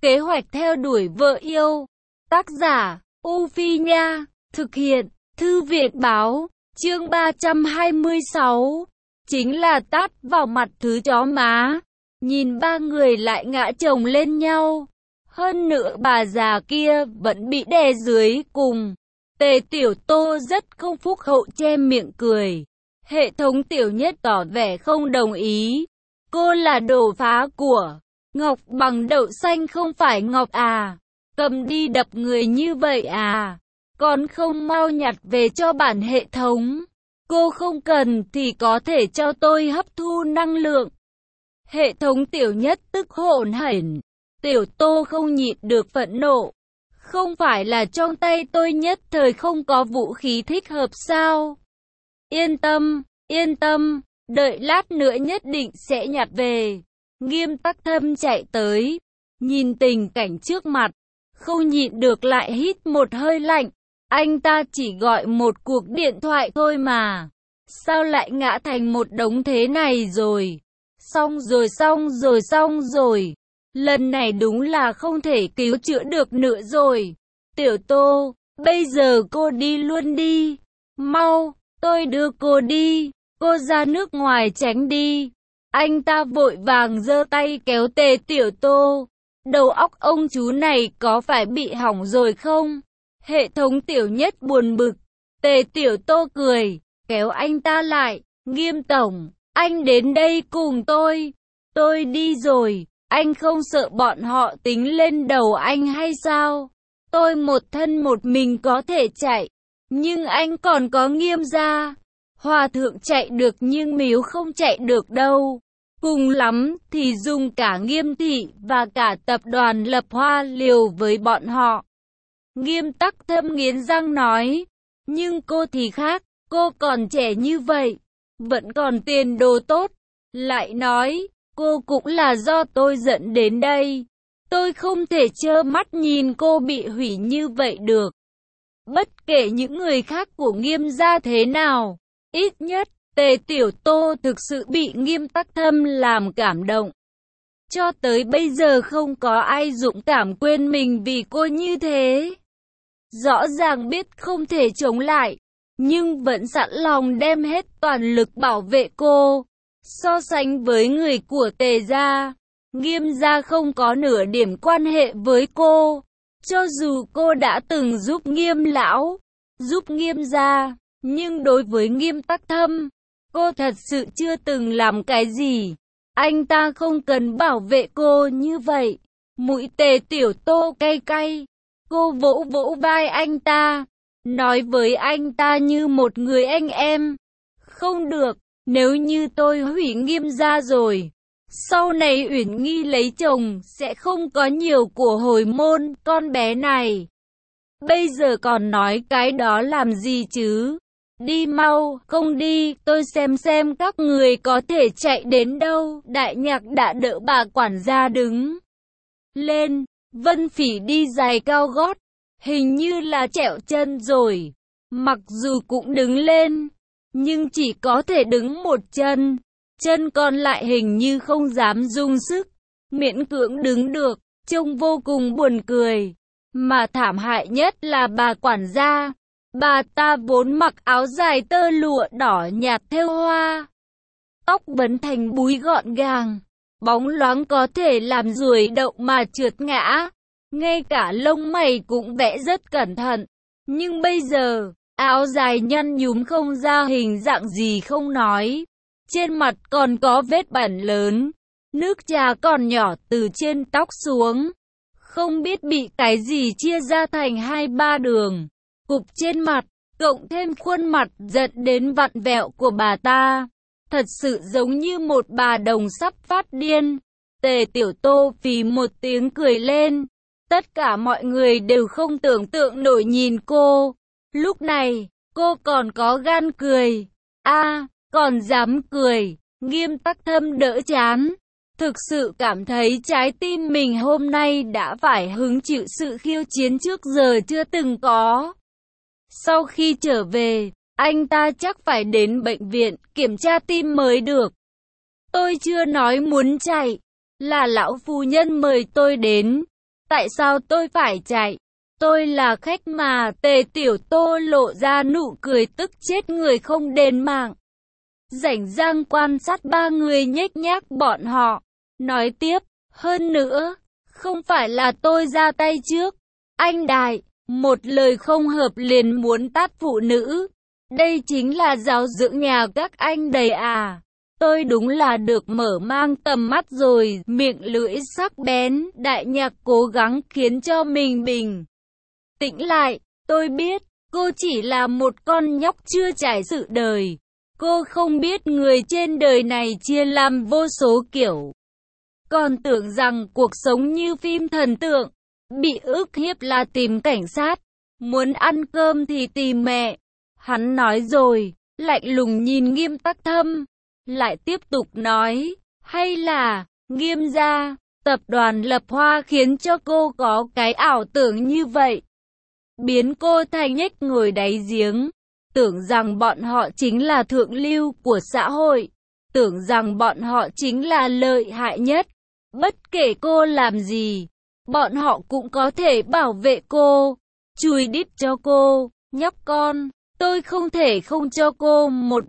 Kế hoạch theo đuổi vợ yêu. Tác giả, U Phi Nha. Thực hiện, Thư viện Báo. Chương 326. Chính là tát vào mặt thứ chó má. Nhìn ba người lại ngã chồng lên nhau. Hơn nữa bà già kia vẫn bị đè dưới cùng. Tề Tiểu Tô rất không phúc hậu che miệng cười. Hệ thống Tiểu Nhất tỏ vẻ không đồng ý. Cô là đồ phá của. Ngọc bằng đậu xanh không phải ngọc à? Cầm đi đập người như vậy à? Còn không mau nhặt về cho bản hệ thống. Cô không cần thì có thể cho tôi hấp thu năng lượng. Hệ thống Tiểu Nhất tức hổn hển. Tiểu Tô không nhịn được phẫn nộ. Không phải là trong tay tôi nhất thời không có vũ khí thích hợp sao? Yên tâm, đợi lát nữa nhất định sẽ nhặt về. Nghiêm Tắc Thâm chạy tới, nhìn tình cảnh trước mặt, không nhịn được lại hít một hơi lạnh. Anh ta chỉ gọi một cuộc điện thoại thôi mà. Sao lại ngã thành một đống thế này rồi? Xong rồi. Lần này đúng là không thể cứu chữa được nữa rồi. Tiểu Tô, bây giờ cô đi luôn đi. Mau, tôi đưa cô đi. Cô ra nước ngoài tránh đi. Anh ta vội vàng giơ tay kéo Tề Tiểu Tô. Đầu óc ông chú này có phải bị hỏng rồi không? Hệ thống Tiểu Nhất buồn bực. Tề Tiểu Tô cười, kéo anh ta lại. Nghiêm tổng, anh đến đây cùng tôi. Tôi đi rồi. Anh không sợ bọn họ tính lên đầu anh hay sao? Tôi một thân một mình có thể chạy. Nhưng anh còn có Nghiêm gia. Hòa thượng chạy được nhưng Miếu không chạy được đâu. Cùng lắm thì dùng cả Nghiêm thị và cả tập đoàn Lập Hoa liều với bọn họ. Nghiêm Tắc Thâm nghiến răng nói. Nhưng cô thì khác, cô còn trẻ như vậy, vẫn còn tiền đồ tốt. Lại nói, cô cũng là do tôi dẫn đến đây. Tôi không thể trơ mắt nhìn cô bị hủy như vậy được. Bất kể những người khác của Nghiêm gia thế nào, ít nhất Tề Tiểu Tô thực sự bị Nghiêm Tắc Thâm làm cảm động. Cho tới bây giờ không có ai dũng cảm quên mình vì cô như thế. Rõ ràng biết không thể chống lại, nhưng vẫn sẵn lòng đem hết toàn lực bảo vệ cô. So sánh với người của Tề gia, Nghiêm gia không có nửa điểm quan hệ với cô. Cho dù cô đã từng giúp Nghiêm lão, giúp Nghiêm gia, nhưng đối với Nghiêm Tắc Thâm, cô thật sự chưa từng làm cái gì. Anh ta không cần bảo vệ cô như vậy. Mũi Tề Tiểu Tô cay cay. Cô vỗ vỗ vai anh ta, nói với anh ta như một người anh em. Không được, nếu như tôi hủy Nghiêm gia rồi, sau này Uyển Nghi lấy chồng sẽ không có nhiều của hồi môn con bé này. Bây giờ còn nói cái đó làm gì chứ? Đi mau, không đi, tôi xem các người có thể chạy đến đâu. Đại Nhạc đã đỡ bà quản gia đứng lên. Vân Phỉ đi giày cao gót, hình như là trẹo chân rồi. Mặc dù cũng đứng lên, nhưng chỉ có thể đứng một chân. Chân còn lại hình như không dám dùng sức, miễn cưỡng đứng được, trông vô cùng buồn cười. Mà thảm hại nhất là bà quản gia. Bà ta vốn mặc áo dài tơ lụa đỏ nhạt thêu hoa, tóc vấn thành búi gọn gàng, bóng loáng có thể làm ruồi đậu mà trượt ngã. Ngay cả lông mày cũng vẽ rất cẩn thận. Nhưng bây giờ, áo dài nhăn nhúm không ra hình dạng gì không nói. Trên mặt còn có vết bẩn lớn. Nước trà còn nhỏ từ trên tóc xuống. Không biết bị cái gì chia ra thành 2-3 đường. Cục trên mặt, cộng thêm khuôn mặt giận đến vặn vẹo của bà ta. Thật sự giống như một bà đồng sắp phát điên. Tề Tiểu Tô phì một tiếng cười lên. Tất cả mọi người đều không tưởng tượng nổi nhìn cô. Lúc này, cô còn có gan cười. Còn dám cười. Nghiêm Tắc Thâm đỡ chán. Thực sự cảm thấy trái tim mình hôm nay đã phải hứng chịu sự khiêu chiến trước giờ chưa từng có. Sau khi trở về, anh ta chắc phải đến bệnh viện kiểm tra tim mới được. Tôi chưa nói muốn chạy, là lão phu nhân mời tôi đến. Tại sao tôi phải chạy? Tôi là khách mà. Tề Tiểu Tô lộ ra nụ cười tức chết người không đền mạng. Rảnh rang quan sát ba người nhếch nhác bọn họ. Nói tiếp, hơn nữa, không phải là tôi ra tay trước. Anh Đại, một lời không hợp liền muốn tát phụ nữ. Đây chính là giáo dưỡng nhà các anh đầy à. Tôi đúng là được mở mang tầm mắt rồi. Miệng lưỡi sắc bén, Đại Nhạc cố gắng khiến cho mình bình tĩnh lại. Tôi biết, cô chỉ là một con nhóc chưa trải sự đời. Cô không biết người trên đời này chia làm vô số kiểu. Còn tưởng rằng cuộc sống như phim thần tượng, bị ức hiếp là tìm cảnh sát, muốn ăn cơm thì tìm mẹ. Hắn nói rồi, lạnh lùng nhìn Nghiêm Tắc Thâm, lại tiếp tục nói, hay là, Nghiêm gia, tập đoàn Lập Hoa khiến cho cô có cái ảo tưởng như vậy. Biến cô thành nhếch ngồi đáy giếng, tưởng rằng bọn họ chính là thượng lưu của xã hội, tưởng rằng bọn họ chính là lợi hại nhất. Bất kể cô làm gì, bọn họ cũng có thể bảo vệ cô, chùi đít cho cô, nhóc con. Tôi không thể không cho cô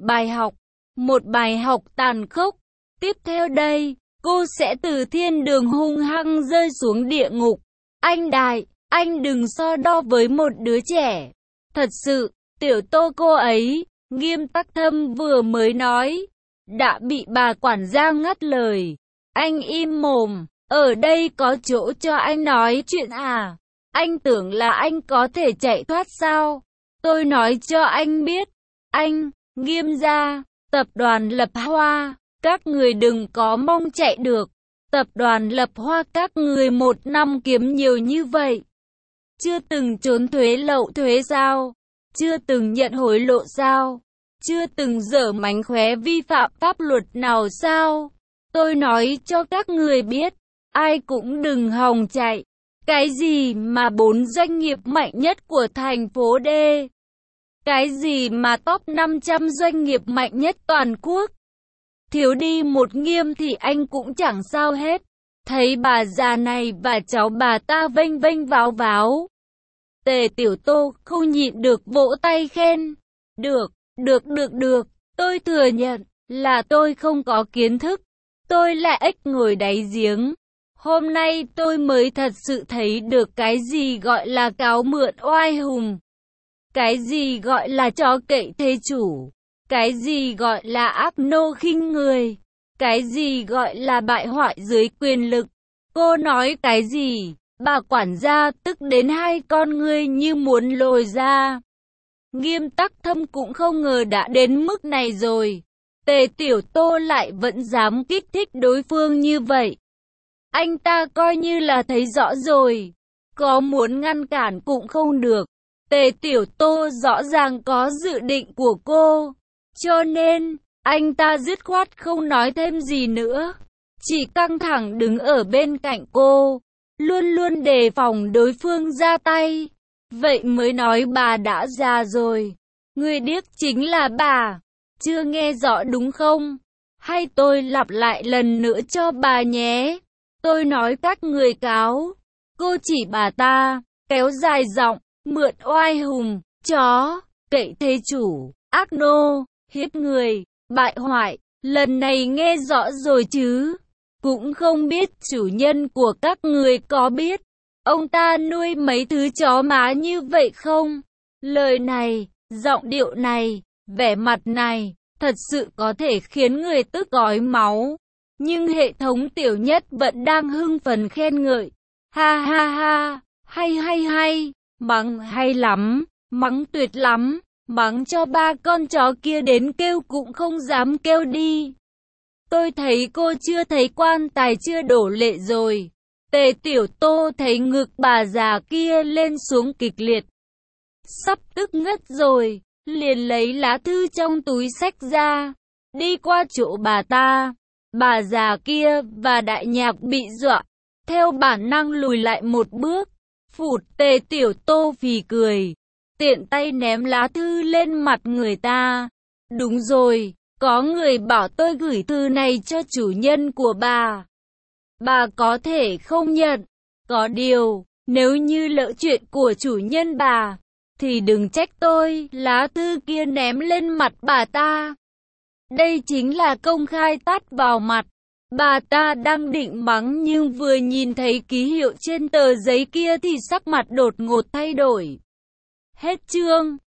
một bài học tàn khốc. Tiếp theo đây, cô sẽ từ thiên đường hung hăng rơi xuống địa ngục. Anh Đại, anh đừng so đo với một đứa trẻ. Thật sự, Tiểu Tô cô ấy, Nghiêm Tắc Thâm vừa mới nói, đã bị bà quản gia ngắt lời. Anh im mồm, ở đây có chỗ cho anh nói chuyện à? Anh tưởng là anh có thể chạy thoát sao? Tôi nói cho anh biết, anh, Nghiêm gia, tập đoàn Lập Hoa, các người đừng có mong chạy được. Tập đoàn Lập Hoa các người một năm kiếm nhiều như vậy. Chưa từng trốn thuế lậu thuế sao? Chưa từng nhận hối lộ sao? Chưa từng dở mánh khóe vi phạm pháp luật nào sao? Tôi nói cho các người biết, ai cũng đừng hòng chạy. Cái gì mà 4 doanh nghiệp mạnh nhất của thành phố D? Cái gì mà top 500 doanh nghiệp mạnh nhất toàn quốc? Thiếu đi một Nghiêm thì anh cũng chẳng sao hết. Thấy bà già này và cháu bà ta vênh vênh váo váo. Tề Tiểu Tô không nhịn được vỗ tay khen. Được, tôi thừa nhận là tôi không có kiến thức. Tôi là ếch ngồi đáy giếng. Hôm nay tôi mới thật sự thấy được cái gì gọi là cáo mượn oai hùng. Cái gì gọi là chó cậy thế chủ. Cái gì gọi là ác nô khinh người. Cái gì gọi là bại hoại dưới quyền lực. Cô nói cái gì? Bà quản gia tức đến hai con ngươi như muốn lồi ra. Nghiêm Tắc Thâm cũng không ngờ đã đến mức này rồi. Tề Tiểu Tô lại vẫn dám kích thích đối phương như vậy. Anh ta coi như là thấy rõ rồi. Có muốn ngăn cản cũng không được. Tề Tiểu Tô rõ ràng có dự định của cô. Cho nên, anh ta dứt khoát không nói thêm gì nữa. Chỉ căng thẳng đứng ở bên cạnh cô. Luôn luôn đề phòng đối phương ra tay. Vậy mới nói bà đã già rồi. Người điếc chính là bà. Chưa nghe rõ đúng không? Hay tôi lặp lại lần nữa cho bà nhé. Tôi nói các người cáo. Cô chỉ bà ta, kéo dài giọng, mượn oai hùng, chó, cậy thế chủ, ác nô, hiếp người, bại hoại. Lần này nghe rõ rồi chứ? Cũng không biết chủ nhân của các người có biết ông ta nuôi mấy thứ chó má như vậy không? Lời này, giọng điệu này, vẻ mặt này, thật sự có thể khiến người tức gói máu. Nhưng hệ thống Tiểu Nhất vẫn đang hưng phấn khen ngợi. Ha ha ha, hay, mắng hay lắm, mắng tuyệt lắm, mắng cho ba con chó kia đến kêu cũng không dám kêu đi. Tôi thấy cô chưa thấy quan tài chưa đổ lệ rồi. Tề Tiểu Tô thấy ngực bà già kia lên xuống kịch liệt. Sắp tức ngất rồi, liền lấy lá thư trong túi xách ra, đi qua chỗ bà ta. Bà già kia và Đại Nhạc bị dọa, theo bản năng lùi lại một bước. Phụt, Tề Tiểu Tô phì cười, tiện tay ném lá thư lên mặt người ta. Đúng rồi, có người bảo tôi gửi thư này cho chủ nhân của bà. Bà có thể không nhận. Có điều, nếu như lỡ chuyện của chủ nhân bà, thì đừng trách tôi. Lá thư kia ném lên mặt bà ta. Đây chính là công khai tát vào mặt. Bà ta đang định mắng nhưng vừa nhìn thấy ký hiệu trên tờ giấy kia thì sắc mặt đột ngột thay đổi. Hết chương.